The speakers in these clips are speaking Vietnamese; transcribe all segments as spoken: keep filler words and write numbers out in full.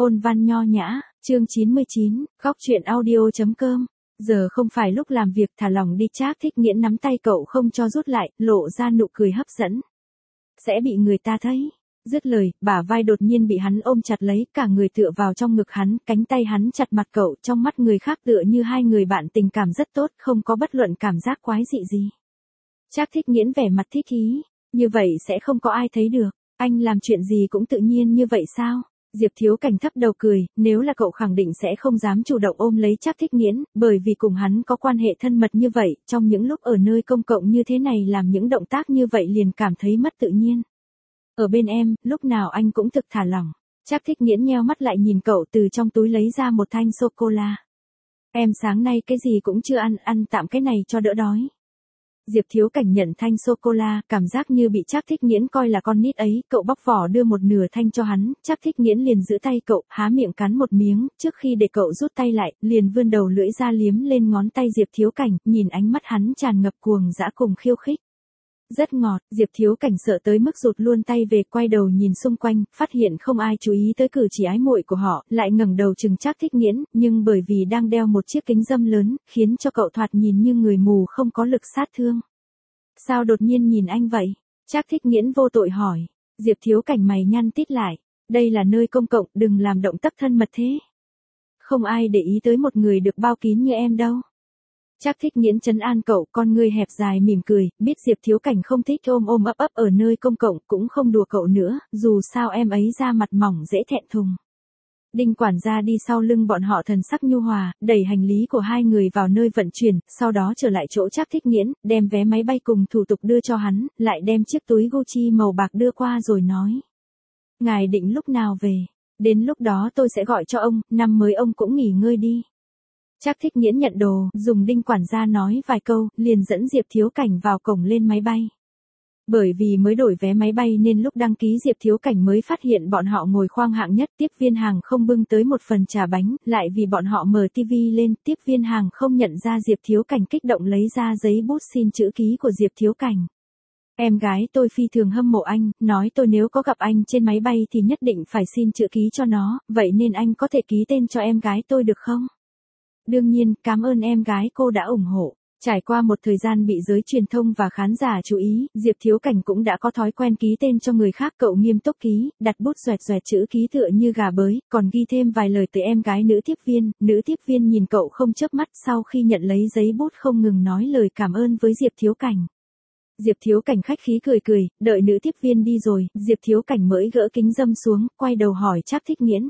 Ôn văn nho nhã, chương chín mươi chín, góc chuyện audio chấm com. Giờ không phải lúc làm việc, thả lỏng đi. Trác Thích Nghiễn nắm tay cậu không cho rút lại, lộ ra nụ cười hấp dẫn. Sẽ bị người ta thấy. Dứt lời, bả vai đột nhiên bị hắn ôm chặt lấy, cả người tựa vào trong ngực hắn, cánh tay hắn chặt mặt cậu, trong mắt người khác tựa như hai người bạn tình cảm rất tốt, không có bất luận cảm giác quái dị gì. Trác Thích Nghiễn vẻ mặt thích ý, như vậy sẽ không có ai thấy được, anh làm chuyện gì cũng tự nhiên như vậy sao? Diệp Thiếu Cảnh thấp đầu cười, nếu là cậu khẳng định sẽ không dám chủ động ôm lấy Trác Thích Nghiễn, bởi vì cùng hắn có quan hệ thân mật như vậy, trong những lúc ở nơi công cộng như thế này làm những động tác như vậy liền cảm thấy mất tự nhiên. Ở bên em, lúc nào anh cũng thực thả lỏng. Trác Thích Nghiễn nheo mắt lại nhìn cậu, từ trong túi lấy ra một thanh sô-cô-la. Em sáng nay cái gì cũng chưa ăn, ăn tạm cái này cho đỡ đói. Diệp Thiếu Cảnh nhận thanh sô-cô-la, cảm giác như bị Trác Thích Nghiễn coi là con nít ấy, cậu bóc vỏ đưa một nửa thanh cho hắn, Trác Thích Nghiễn liền giữ tay cậu, há miệng cắn một miếng, trước khi để cậu rút tay lại, liền vươn đầu lưỡi ra liếm lên ngón tay Diệp Thiếu Cảnh, nhìn ánh mắt hắn tràn ngập cuồng dã cùng khiêu khích. Rất ngọt, Diệp Thiếu Cảnh sợ tới mức rụt luôn tay về, quay đầu nhìn xung quanh, phát hiện không ai chú ý tới cử chỉ ái muội của họ, lại ngẩng đầu chừng Trác Thích Nghiễn, nhưng bởi vì đang đeo một chiếc kính râm lớn, khiến cho cậu thoạt nhìn như người mù không có lực sát thương. Sao đột nhiên nhìn anh vậy? Trác Thích Nghiễn vô tội hỏi. Diệp Thiếu Cảnh mày nhăn tít lại, đây là nơi công cộng, đừng làm động tác thân mật thế. Không ai để ý tới một người được bao kín như em đâu. Trác Thích Nghiễn trấn an cậu, con ngươi hẹp dài mỉm cười, biết Diệp Thiếu Cảnh không thích ôm ôm ấp ấp ở nơi công cộng, cũng không đùa cậu nữa, dù sao em ấy da mặt mỏng dễ thẹn thùng. Đinh quản gia đi sau lưng bọn họ thần sắc nhu hòa, đẩy hành lý của hai người vào nơi vận chuyển, sau đó trở lại chỗ Trác Thích Nghiễn, đem vé máy bay cùng thủ tục đưa cho hắn, lại đem chiếc túi Gucci màu bạc đưa qua rồi nói. Ngài định lúc nào về? Đến lúc đó tôi sẽ gọi cho ông, năm mới ông cũng nghỉ ngơi đi. Trác Thích Nghiễn nhận đồ, dùng Đinh quản gia nói vài câu, liền dẫn Diệp Thiếu Cảnh vào cổng lên máy bay. Bởi vì mới đổi vé máy bay nên lúc đăng ký Diệp Thiếu Cảnh mới phát hiện bọn họ ngồi khoang hạng nhất, tiếp viên hàng không bưng tới một phần trà bánh, lại vì bọn họ mở tivi lên, tiếp viên hàng không nhận ra Diệp Thiếu Cảnh kích động lấy ra giấy bút xin chữ ký của Diệp Thiếu Cảnh. Em gái tôi phi thường hâm mộ anh, nói tôi nếu có gặp anh trên máy bay thì nhất định phải xin chữ ký cho nó, vậy nên anh có thể ký tên cho em gái tôi được không? Đương nhiên, cảm ơn em gái cô đã ủng hộ. Trải qua một thời gian bị giới truyền thông và khán giả chú ý, Diệp Thiếu Cảnh cũng đã có thói quen ký tên cho người khác, cậu nghiêm túc ký, đặt bút xoẹt xoẹt chữ ký tựa như gà bới, còn ghi thêm vài lời từ em gái nữ tiếp viên, nữ tiếp viên nhìn cậu không chớp mắt, sau khi nhận lấy giấy bút không ngừng nói lời cảm ơn với Diệp Thiếu Cảnh. Diệp Thiếu Cảnh khách khí cười cười, đợi nữ tiếp viên đi rồi, Diệp Thiếu Cảnh mới gỡ kính râm xuống, quay đầu hỏi Trác Thích Nghiễn.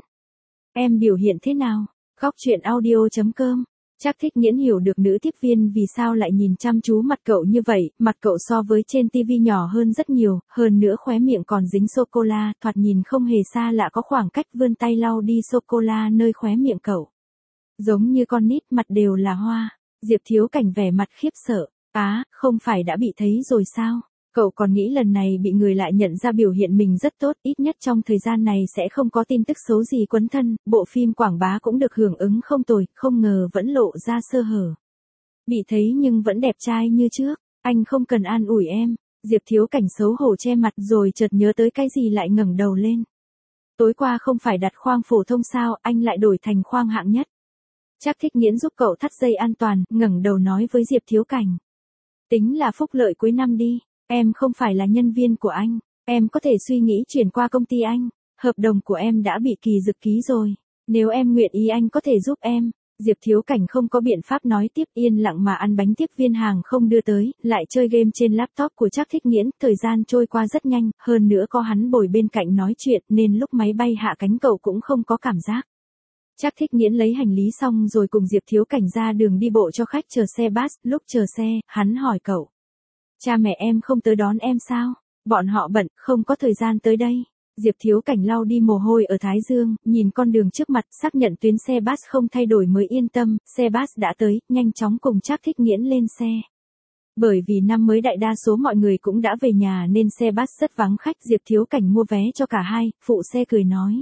Em biểu hiện thế nào? Góc chuyện audio chấm com. Trác Thích Nghiễn hiểu được nữ tiếp viên vì sao lại nhìn chăm chú mặt cậu như vậy, mặt cậu so với trên tivi nhỏ hơn rất nhiều, hơn nữa khóe miệng còn dính sô-cô-la, thoạt nhìn không hề xa lạ, có khoảng cách vươn tay lau đi sô-cô-la nơi khóe miệng cậu. Giống như con nít, mặt đều là hoa. Diệp Thiếu Cảnh vẻ mặt khiếp sợ, á, không phải đã bị thấy rồi sao? Cậu còn nghĩ lần này bị người lại nhận ra biểu hiện mình rất tốt, ít nhất trong thời gian này sẽ không có tin tức xấu gì quấn thân, bộ phim quảng bá cũng được hưởng ứng không tồi, không ngờ vẫn lộ ra sơ hở. Bị thấy nhưng vẫn đẹp trai như trước, anh không cần an ủi em. Diệp Thiếu Cảnh xấu hổ che mặt rồi chợt nhớ tới cái gì lại ngẩng đầu lên. Tối qua không phải đặt khoang phổ thông sao, anh lại đổi thành khoang hạng nhất. Trác Thích Nghiễn giúp cậu thắt dây an toàn, ngẩng đầu nói với Diệp Thiếu Cảnh. Tính là phúc lợi cuối năm đi. Em không phải là nhân viên của anh, em có thể suy nghĩ chuyển qua công ty anh, hợp đồng của em đã bị Kỳ Dực ký rồi, nếu em nguyện ý anh có thể giúp em. Diệp Thiếu Cảnh không có biện pháp nói tiếp, yên lặng mà ăn bánh tiếp viên hàng không đưa tới, lại chơi game trên laptop của Trác Thích Nghiễn, thời gian trôi qua rất nhanh, hơn nữa có hắn bồi bên cạnh nói chuyện nên lúc máy bay hạ cánh cậu cũng không có cảm giác. Trác Thích Nghiễn lấy hành lý xong rồi cùng Diệp Thiếu Cảnh ra đường đi bộ cho khách chờ xe bus, lúc chờ xe, hắn hỏi cậu. Cha mẹ em không tới đón em sao? Bọn họ bận, không có thời gian tới đây. Diệp Thiếu Cảnh lau đi mồ hôi ở thái dương, nhìn con đường trước mặt, xác nhận tuyến xe bus không thay đổi mới yên tâm, xe bus đã tới, nhanh chóng cùng Trác Thích Nghiễn lên xe. Bởi vì năm mới đại đa số mọi người cũng đã về nhà nên xe bus rất vắng khách, Diệp Thiếu Cảnh mua vé cho cả hai, phụ xe cười nói.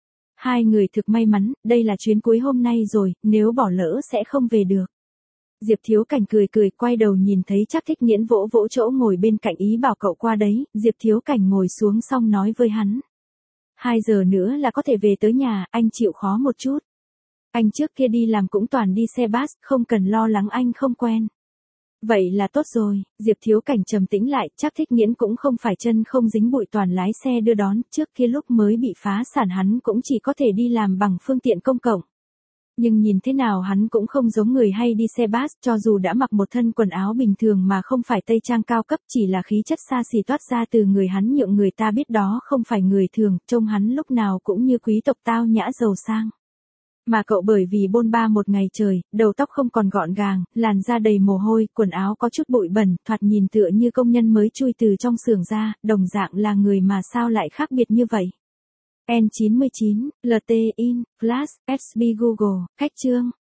Hai người thực may mắn, đây là chuyến cuối hôm nay rồi, nếu bỏ lỡ sẽ không về được. Diệp Thiếu Cảnh cười cười, quay đầu nhìn thấy Trác Thích Nghiễn vỗ vỗ chỗ ngồi bên cạnh ý bảo cậu qua đấy, Diệp Thiếu Cảnh ngồi xuống xong nói với hắn. hai giờ nữa là có thể về tới nhà, anh chịu khó một chút. Anh trước kia đi làm cũng toàn đi xe bus, không cần lo lắng anh không quen. Vậy là tốt rồi, Diệp Thiếu Cảnh trầm tĩnh lại, chắc Thích Nghiễn cũng không phải chân không dính bụi toàn lái xe đưa đón, trước kia lúc mới bị phá sản hắn cũng chỉ có thể đi làm bằng phương tiện công cộng. Nhưng nhìn thế nào hắn cũng không giống người hay đi xe bus, cho dù đã mặc một thân quần áo bình thường mà không phải tây trang cao cấp, chỉ là khí chất xa xỉ toát ra từ người hắn nhượng người ta biết đó không phải người thường, trông hắn lúc nào cũng như quý tộc tao nhã giàu sang. Mà cậu bởi vì bôn ba một ngày trời, đầu tóc không còn gọn gàng, làn da đầy mồ hôi, quần áo có chút bụi bẩn, thoạt nhìn tựa như công nhân mới chui từ trong xưởng ra, đồng dạng là người mà sao lại khác biệt như vậy. N chín mươi chín, lờ tê in, Flash, ét bê Google, khách chương.